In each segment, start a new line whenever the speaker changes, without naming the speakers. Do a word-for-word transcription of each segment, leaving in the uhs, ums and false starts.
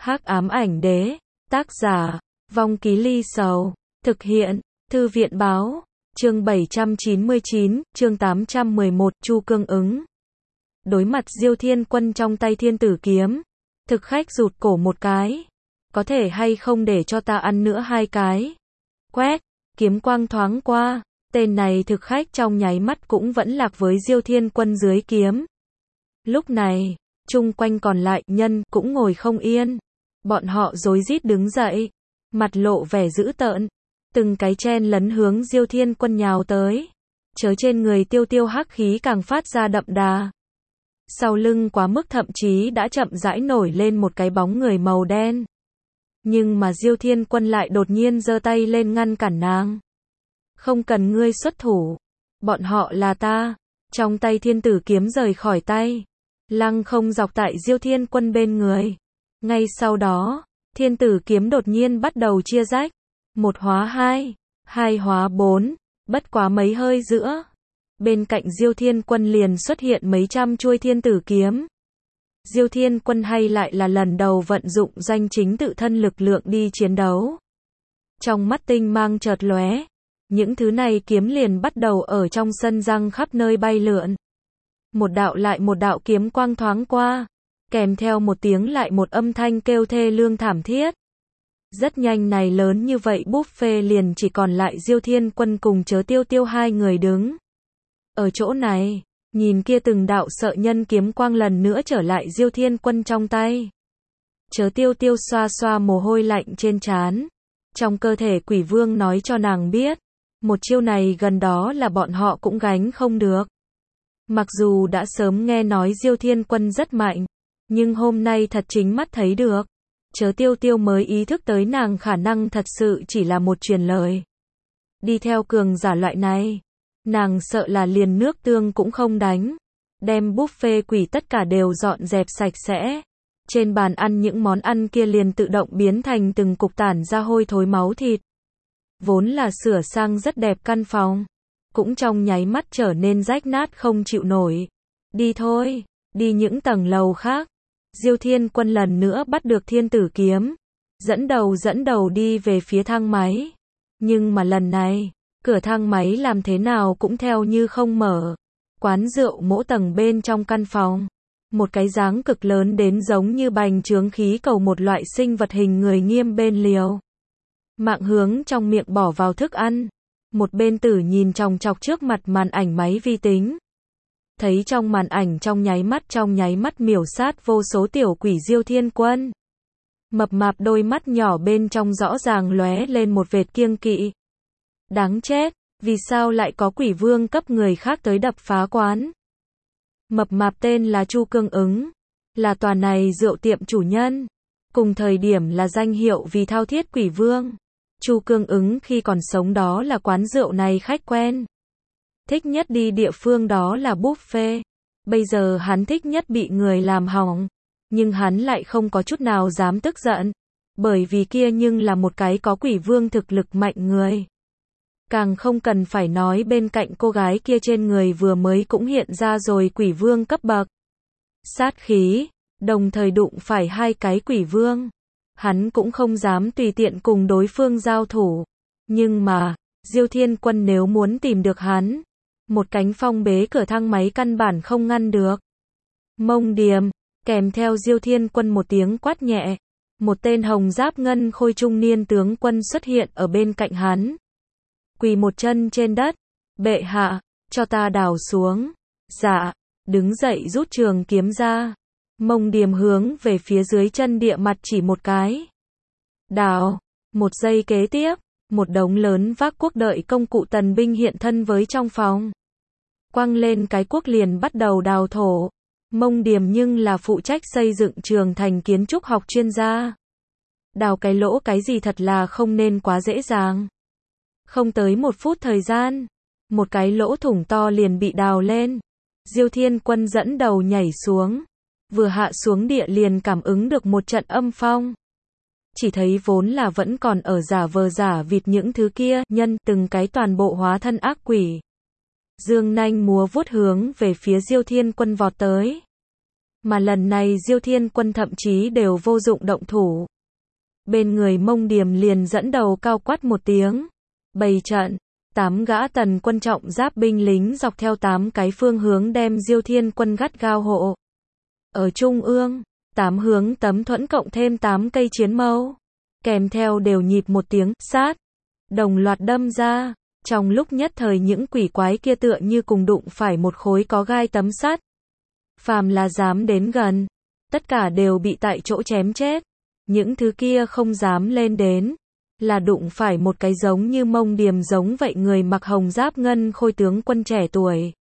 Hắc ám ảnh đế, tác giả, Vong Ký Ly Sầu, thực hiện, Thư viện báo, chương bảy trăm chín mươi chín, chương tám trăm mười một, Chu Cương ứng. Đối mặt Diêu Thiên Quân trong tay thiên tử kiếm, thực khách rụt cổ một cái. Có thể hay không để cho ta ăn nữa hai cái? Quét, kiếm quang thoáng qua, tên này thực khách trong nháy mắt cũng vẫn lạc với Diêu Thiên Quân dưới kiếm. Lúc này, chung quanh còn lại nhân cũng ngồi không yên. Bọn họ rối rít đứng dậy, mặt lộ vẻ dữ tợn, từng cái chen lấn hướng Diêu Thiên Quân nhào tới. Chớ trên người tiêu tiêu hắc khí càng phát ra đậm đà. Sau lưng quá mức thậm chí đã chậm rãi nổi lên một cái bóng người màu đen. Nhưng mà Diêu Thiên Quân lại đột nhiên giơ tay lên ngăn cản nàng. Không cần ngươi xuất thủ, bọn họ là ta. Trong tay thiên tử kiếm rời khỏi tay, lăng không dọc tại Diêu Thiên Quân bên người. Ngay sau đó, thiên tử kiếm đột nhiên bắt đầu chia rách. Một hóa hai, hai hóa bốn, bất quá mấy hơi giữa. Bên cạnh Diêu Thiên Quân liền xuất hiện mấy trăm chuôi thiên tử kiếm. Diêu Thiên Quân hay lại là lần đầu vận dụng danh chính tự thân lực lượng đi chiến đấu. Trong mắt tinh mang chợt lóe, những thứ này kiếm liền bắt đầu ở trong sân răng khắp nơi bay lượn. Một đạo lại một đạo kiếm quang thoáng qua, kèm theo một tiếng lại một âm thanh kêu thê lương thảm thiết. Rất nhanh này lớn như vậy buffet liền chỉ còn lại Diêu Thiên Quân cùng Chớ Tiêu Tiêu hai người đứng. Ở chỗ này, nhìn kia từng đạo sợ nhân kiếm quang lần nữa trở lại Diêu Thiên Quân trong tay. Chớ Tiêu Tiêu xoa xoa mồ hôi lạnh trên trán. Trong cơ thể quỷ vương nói cho nàng biết, một chiêu này gần đó là bọn họ cũng gánh không được. Mặc dù đã sớm nghe nói Diêu Thiên Quân rất mạnh, nhưng hôm nay thật chính mắt thấy được. Chớ Tiêu Tiêu mới ý thức tới nàng khả năng thật sự chỉ là một truyền lời. Đi theo cường giả loại này, nàng sợ là liền nước tương cũng không đánh. Đem buffet quỷ tất cả đều dọn dẹp sạch sẽ. Trên bàn ăn những món ăn kia liền tự động biến thành từng cục tản ra hôi thối máu thịt. Vốn là sửa sang rất đẹp căn phòng, cũng trong nháy mắt trở nên rách nát không chịu nổi. Đi thôi, đi những tầng lầu khác. Diêu Thiên Quân lần nữa bắt được thiên tử kiếm, dẫn đầu dẫn đầu đi về phía thang máy. Nhưng mà lần này, cửa thang máy làm thế nào cũng theo như không mở. Quán rượu mỗi tầng bên trong căn phòng, một cái dáng cực lớn đến giống như bành trướng khí cầu một loại sinh vật hình người nghiêm bên liều. Mạng hướng trong miệng bỏ vào thức ăn. Một bên tử nhìn chòng chọc trước mặt màn ảnh máy vi tính. Thấy trong màn ảnh trong nháy mắt trong nháy mắt miểu sát vô số tiểu quỷ Diêu Thiên Quân. Mập mạp đôi mắt nhỏ bên trong rõ ràng lóe lên một vệt kiêng kỵ. Đáng chết, vì sao lại có quỷ vương cấp người khác tới đập phá quán? Mập mạp tên là Chu Cương ứng, là tòa này rượu tiệm chủ nhân, cùng thời điểm là danh hiệu vì thao thiết quỷ vương. Chu Cương ứng khi còn sống đó là quán rượu này khách quen. Thích nhất đi địa phương đó là buffet. Bây giờ hắn thích nhất bị người làm hỏng, nhưng hắn lại không có chút nào dám tức giận, bởi vì kia nhưng là một cái có quỷ vương thực lực mạnh người. Càng không cần phải nói bên cạnh cô gái kia trên người vừa mới cũng hiện ra rồi quỷ vương cấp bậc. Sát khí, đồng thời đụng phải hai cái quỷ vương. Hắn cũng không dám tùy tiện cùng đối phương giao thủ. Nhưng mà, Diêu Thiên Quân nếu muốn tìm được hắn, một cánh phong bế cửa thang máy căn bản không ngăn được. Mông Điềm, kèm theo Diêu Thiên Quân một tiếng quát nhẹ, một tên hồng giáp ngân khôi trung niên tướng quân xuất hiện ở bên cạnh hắn. Quỳ một chân trên đất, bệ hạ, cho ta đào xuống. Dạ, đứng dậy rút trường kiếm ra. Mông Điềm hướng về phía dưới chân địa mặt chỉ một cái. Đào, một giây kế tiếp, một đống lớn vác cuốc đợi công cụ tần binh hiện thân với trong phòng. Quăng lên cái cuốc liền bắt đầu đào thổ. Mông Điềm nhưng là phụ trách xây dựng trường thành kiến trúc học chuyên gia. Đào cái lỗ cái gì thật là không nên quá dễ dàng. Không tới một phút thời gian, một cái lỗ thủng to liền bị đào lên. Diêu Thiên Quân dẫn đầu nhảy xuống. Vừa hạ xuống địa liền cảm ứng được một trận âm phong. Chỉ thấy vốn là vẫn còn ở giả vờ giả vịt những thứ kia, nhân từng cái toàn bộ hóa thân ác quỷ. Dương nanh múa vuốt hướng về phía Diêu Thiên Quân vọt tới. Mà lần này Diêu Thiên Quân thậm chí đều vô dụng động thủ. Bên người Mông Điềm liền dẫn đầu cao quát một tiếng. Bày trận, tám gã tần quân trọng giáp binh lính dọc theo tám cái phương hướng đem Diêu Thiên Quân gắt gao hộ. Ở trung ương, tám hướng tấm thuẫn cộng thêm tám cây chiến mâu. Kèm theo đều nhịp một tiếng, sát. Đồng loạt đâm ra. Trong lúc nhất thời những quỷ quái kia tựa như cùng đụng phải một khối có gai tấm sắt. Phàm là dám đến gần, tất cả đều bị tại chỗ chém chết. Những thứ kia không dám lên đến, là đụng phải một cái giống như Mông Điềm giống vậy người mặc hồng giáp ngân khôi tướng quân trẻ tuổi.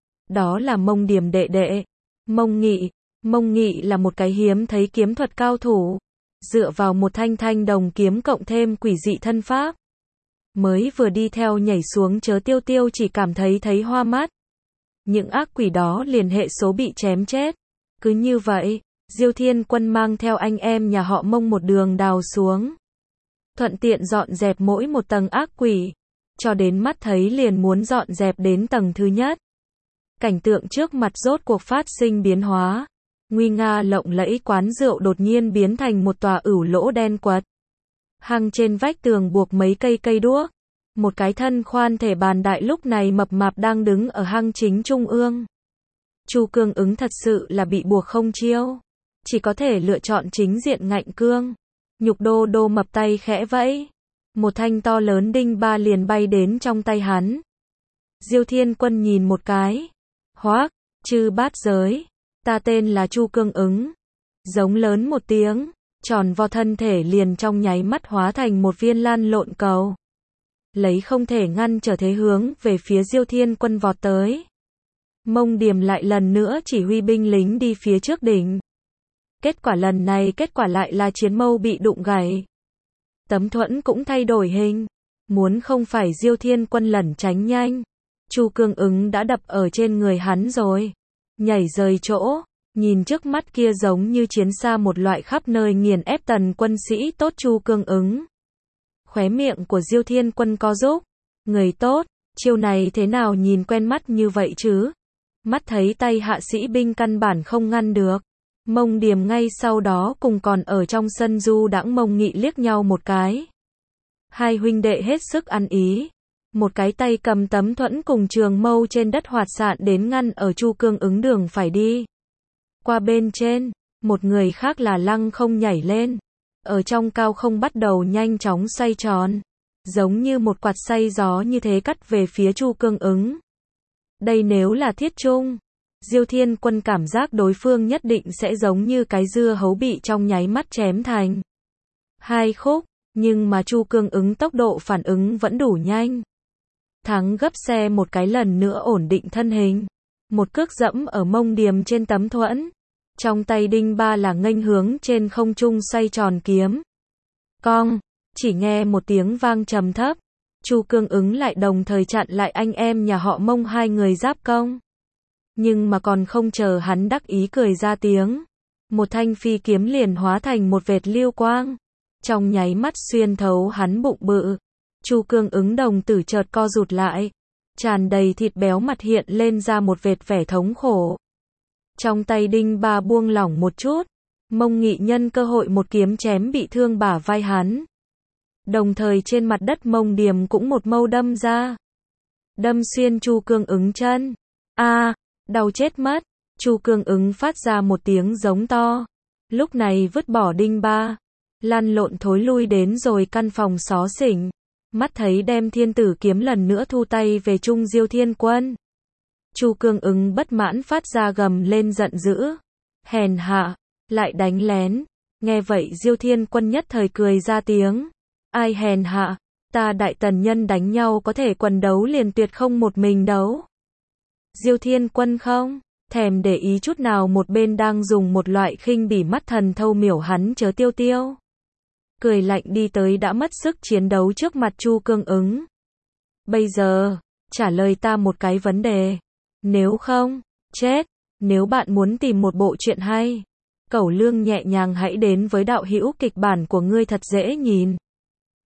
Đó là Mông Điềm đệ đệ, Mông Nghị. Mông Nghị là một cái hiếm thấy kiếm thuật cao thủ, dựa vào một thanh thanh đồng kiếm cộng thêm quỷ dị thân pháp. Mới vừa đi theo nhảy xuống chớ tiêu tiêu chỉ cảm thấy thấy hoa mắt. Những ác quỷ đó liền hệ số bị chém chết. Cứ như vậy, Diêu Thiên Quân mang theo anh em nhà họ Mông một đường đào xuống. Thuận tiện dọn dẹp mỗi một tầng ác quỷ. Cho đến mắt thấy liền muốn dọn dẹp đến tầng thứ nhất. Cảnh tượng trước mặt rốt cuộc phát sinh biến hóa. Nguy nga lộng lẫy quán rượu đột nhiên biến thành một tòa ửu lỗ đen quật. Hang trên vách tường buộc mấy cây cây đuốc. Một cái thân khoan thể bàn đại lúc này mập mạp đang đứng ở hang chính trung ương. Chu Cương Ứng thật sự là bị buộc không chiêu. Chỉ có thể lựa chọn chính diện ngạnh cương. Nhục đô đô mập tay khẽ vẫy. Một thanh to lớn đinh ba liền bay đến trong tay hắn. Diêu Thiên Quân nhìn một cái. Hoác, chư bát giới. Ta tên là Chu Cương Ứng. Giống lớn một tiếng. Tròn vo thân thể liền trong nháy mắt hóa thành một viên lan lộn cầu. Lấy không thể ngăn trở thế hướng về phía Diêu Thiên Quân vọt tới. Mông Điềm lại lần nữa chỉ huy binh lính đi phía trước đỉnh. Kết quả lần này kết quả lại là chiến mâu bị đụng gãy. Tấm thuẫn cũng thay đổi hình. Muốn không phải Diêu Thiên Quân lẩn tránh nhanh. Chu Cương Ứng đã đập ở trên người hắn rồi. Nhảy rời chỗ. Nhìn trước mắt kia giống như chiến xa một loại khắp nơi nghiền ép tần quân sĩ tốt Chu Cương Ứng. Khóe miệng của Diêu Thiên Quân co rúm. Người tốt, chiêu này thế nào nhìn quen mắt như vậy chứ? Mắt thấy tay hạ sĩ binh căn bản không ngăn được. Mông Điềm ngay sau đó cùng còn ở trong sân du đãng Mông Nghị liếc nhau một cái. Hai huynh đệ hết sức ăn ý. Một cái tay cầm tấm thuẫn cùng trường mâu trên đất hoạt sạn đến ngăn ở Chu Cương Ứng đường phải đi. Qua bên trên, một người khác là lăng không nhảy lên. Ở trong cao không bắt đầu nhanh chóng xoay tròn. Giống như một quạt xay gió như thế cắt về phía Chu Cương Ứng. Đây nếu là thiết trung. Diêu Thiên Quân cảm giác đối phương nhất định sẽ giống như cái dưa hấu bị trong nháy mắt chém thành hai khúc. Nhưng mà Chu Cương Ứng tốc độ phản ứng vẫn đủ nhanh. Thắng gấp xe một cái lần nữa ổn định thân hình. Một cước dẫm ở Mông Điềm trên tấm thuẫn. Trong tay đinh ba là nghênh hướng trên không trung xoay tròn kiếm. Cong, chỉ nghe một tiếng vang trầm thấp. Chu Cương Ứng lại đồng thời chặn lại anh em nhà họ Mông hai người giáp công. Nhưng mà còn không chờ hắn đắc ý cười ra tiếng. Một thanh phi kiếm liền hóa thành một vệt lưu quang. Trong nháy mắt xuyên thấu hắn bụng bự. Chu Cương Ứng đồng tử chợt co rụt lại. Tràn đầy thịt béo mặt hiện lên ra một vệt vẻ thống khổ. Trong tay đinh ba buông lỏng một chút. Mông Nghị nhân cơ hội một kiếm chém bị thương bả vai hắn. Đồng thời trên mặt đất Mông Điềm cũng một mâu đâm ra. Đâm xuyên Chu Cương Ứng chân. A, à, đau chết mất. Chu Cương Ứng phát ra một tiếng giống to. Lúc này vứt bỏ đinh ba. Lăn lộn thối lui đến rồi căn phòng xó xỉnh. Mắt thấy đem thiên tử kiếm lần nữa thu tay về Trung Diêu Thiên Quân. Chu Cương Ứng bất mãn phát ra gầm lên giận dữ. Hèn hạ, lại đánh lén. Nghe vậy Diêu Thiên Quân nhất thời cười ra tiếng. Ai hèn hạ, ta đại tần nhân đánh nhau có thể quần đấu liền tuyệt không một mình đấu. Diêu Thiên Quân không thèm để ý chút nào một bên đang dùng một loại khinh bỉ mắt thần thâu miểu hắn chớ tiêu tiêu. Cười lạnh đi tới đã mất sức chiến đấu trước mặt Chu Cương Ứng. Bây giờ, trả lời ta một cái vấn đề. Nếu không, chết. Nếu bạn muốn tìm một bộ truyện hay, Cẩu Lương nhẹ nhàng hãy đến với đạo hữu kịch bản của ngươi thật dễ nhìn.